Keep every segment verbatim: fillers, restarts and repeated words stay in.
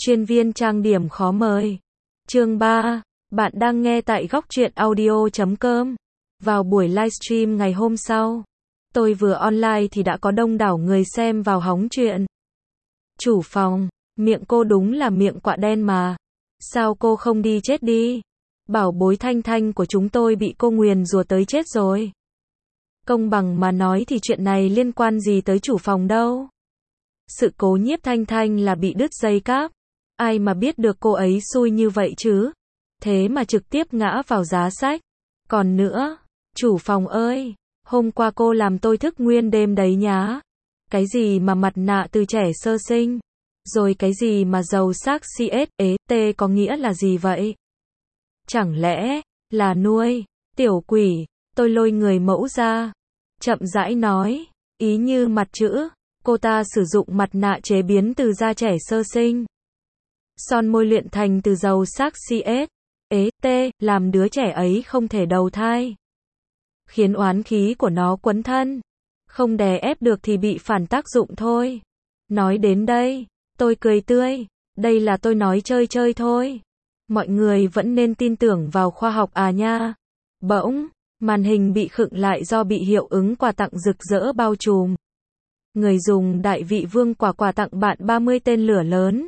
Chuyên viên trang điểm khó mời. Chương ba. Bạn đang nghe tại góc truyện audio chấm com. Vào buổi livestream ngày hôm sau, tôi vừa online thì đã có đông đảo người xem vào hóng chuyện. Chủ phòng, miệng cô đúng là miệng quạ đen mà. Sao cô không đi chết đi? Bảo bối Thanh Thanh của chúng tôi bị cô nguyền rủa tới chết rồi. Công bằng mà nói thì chuyện này liên quan gì tới chủ phòng đâu. Sự cố Nhiếp Thanh Thanh là bị đứt dây cáp. Ai mà biết được cô ấy xui như vậy chứ. Thế mà trực tiếp ngã vào giá sách. Còn nữa, chủ phòng ơi, hôm qua cô làm tôi thức nguyên đêm đấy nhá. Cái gì mà mặt nạ từ trẻ sơ sinh? Rồi cái gì mà dầu xác xê ét ế tê có nghĩa là gì vậy? Chẳng lẽ là nuôi tiểu quỷ? Tôi lôi người mẫu ra, chậm rãi nói, ý như mặt chữ, cô ta sử dụng mặt nạ chế biến từ da trẻ sơ sinh. Son môi luyện thành từ dầu xác xê ét ế tê, làm đứa trẻ ấy không thể đầu thai. Khiến oán khí của nó quấn thân. Không đè ép được thì bị phản tác dụng thôi. Nói đến đây, tôi cười tươi. Đây là tôi nói chơi chơi thôi. Mọi người vẫn nên tin tưởng vào khoa học à nha. Bỗng, màn hình bị khựng lại do bị hiệu ứng quà tặng rực rỡ bao trùm. Người dùng Đại Vị Vương quả quà tặng bạn ba mươi tên lửa lớn.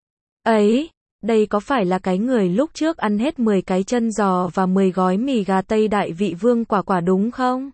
Ấy, đây có phải là cái người lúc trước ăn hết mười cái chân giò và mười gói mì gà Tây Đại Vị Vương quả quả đúng không?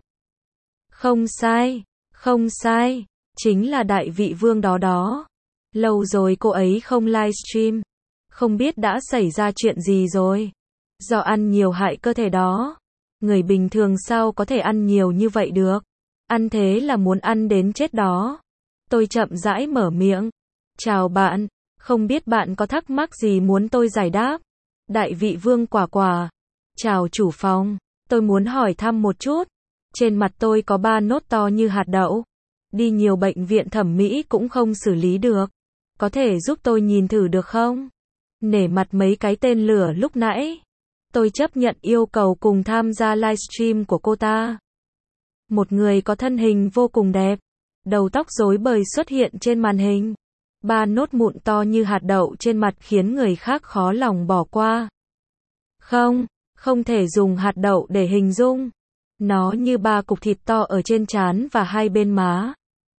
Không sai, không sai, chính là Đại Vị Vương đó đó. Lâu rồi cô ấy không livestream, không biết đã xảy ra chuyện gì rồi. Do ăn nhiều hại cơ thể đó. Người bình thường sao có thể ăn nhiều như vậy được? Ăn thế là muốn ăn đến chết đó. Tôi chậm rãi mở miệng. Chào bạn, không biết bạn có thắc mắc gì muốn tôi giải đáp? Đại Vị Vương quả quả. Chào chủ phòng, tôi muốn hỏi thăm một chút. Trên mặt tôi có ba nốt to như hạt đậu. Đi nhiều bệnh viện thẩm mỹ cũng không xử lý được. Có thể giúp tôi nhìn thử được không? Nể mặt mấy cái tên lửa lúc nãy, tôi chấp nhận yêu cầu cùng tham gia livestream của cô ta. Một người có thân hình vô cùng đẹp, đầu tóc rối bời xuất hiện trên màn hình. Ba nốt mụn to như hạt đậu trên mặt khiến người khác khó lòng bỏ qua. Không, không thể dùng hạt đậu để hình dung. Nó như ba cục thịt to ở trên trán và hai bên má.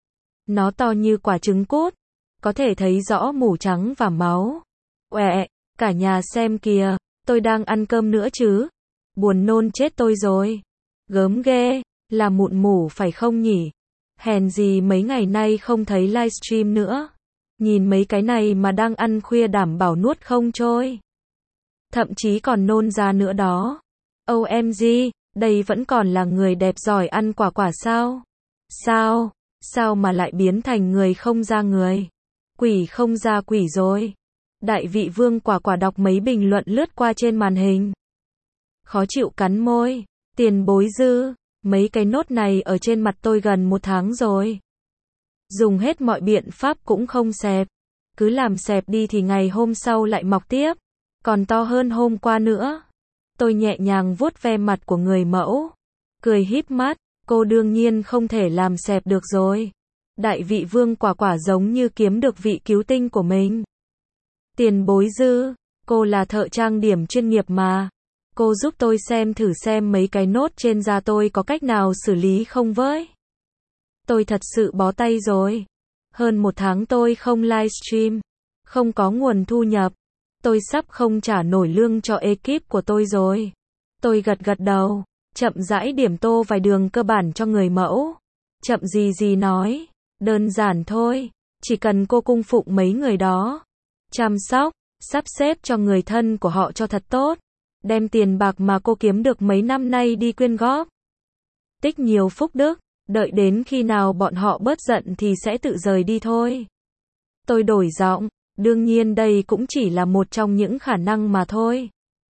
Nó to như quả trứng cút, có thể thấy rõ mủ trắng và máu. Uẹ, cả nhà xem kìa, tôi đang ăn cơm nữa chứ. Buồn nôn chết tôi rồi. Gớm ghê, là mụn mủ phải không nhỉ? Hèn gì mấy ngày nay không thấy livestream nữa. Nhìn mấy cái này mà đang ăn khuya đảm bảo nuốt không trôi. Thậm chí còn nôn ra nữa đó. ô em giê, đây vẫn còn là người đẹp giỏi ăn quả quả sao? Sao? Sao mà lại biến thành người không ra người? Quỷ không ra quỷ rồi. Đại Vị Vương quả quả đọc mấy bình luận lướt qua trên màn hình. Khó chịu cắn môi. Tiền bối dư. Mấy cái nốt này ở trên mặt tôi gần một tháng rồi. Dùng hết mọi biện pháp cũng không xẹp. Cứ làm xẹp đi thì ngày hôm sau lại mọc tiếp. Còn to hơn hôm qua nữa. Tôi nhẹ nhàng vuốt ve mặt của người mẫu. Cười híp mắt. Cô đương nhiên không thể làm xẹp được rồi. Đại Vị Vương quả quả giống như kiếm được vị cứu tinh của mình. Tiền bối dư. Cô là thợ trang điểm chuyên nghiệp mà. Cô giúp tôi xem thử xem mấy cái nốt trên da tôi có cách nào xử lý không với. Tôi thật sự bó tay rồi. Hơn một tháng tôi không livestream. Không có nguồn thu nhập. Tôi sắp không trả nổi lương cho ekip của tôi rồi. Tôi gật gật đầu. Chậm rãi điểm tô vài đường cơ bản cho người mẫu. Chậm gì gì nói. Đơn giản thôi. Chỉ cần cô cung phụng mấy người đó. Chăm sóc, sắp xếp cho người thân của họ cho thật tốt. Đem tiền bạc mà cô kiếm được mấy năm nay đi quyên góp. Tích nhiều phúc đức. Đợi đến khi nào bọn họ bớt giận thì sẽ tự rời đi thôi. Tôi đổi giọng. Đương nhiên đây cũng chỉ là một trong những khả năng mà thôi.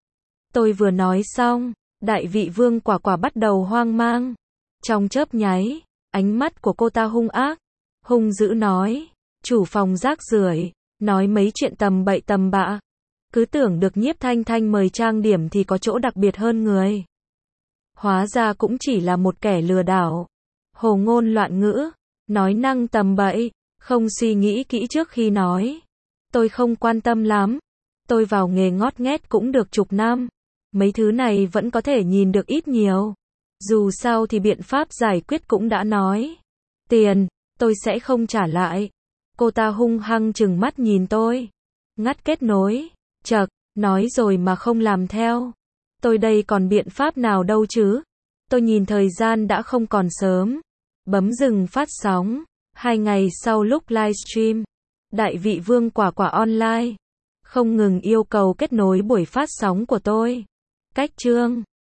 Tôi vừa nói xong. Đại Vị Vương quả quả bắt đầu hoang mang. Trong chớp nháy, ánh mắt của cô ta hung ác, hung dữ nói, chủ phòng rác rưởi, nói mấy chuyện tầm bậy tầm bạ. Cứ tưởng được Nhiếp Thanh Thanh mời trang điểm thì có chỗ đặc biệt hơn người. Hóa ra cũng chỉ là một kẻ lừa đảo. Hồ ngôn loạn ngữ, nói năng tầm bậy, không suy nghĩ kỹ trước khi nói. Tôi không quan tâm lắm. Tôi vào nghề ngót nghét cũng được chục năm. Mấy thứ này vẫn có thể nhìn được ít nhiều. Dù sao thì biện pháp giải quyết cũng đã nói. Tiền, tôi sẽ không trả lại. Cô ta hung hăng trừng mắt nhìn tôi. Ngắt kết nối. Chậc, nói rồi mà không làm theo. Tôi đây còn biện pháp nào đâu chứ? Tôi nhìn thời gian đã không còn sớm. Bấm dừng phát sóng. Hai ngày sau lúc livestream, đại vị vương quả quả online không ngừng yêu cầu kết nối buổi phát sóng của tôi. Cách chương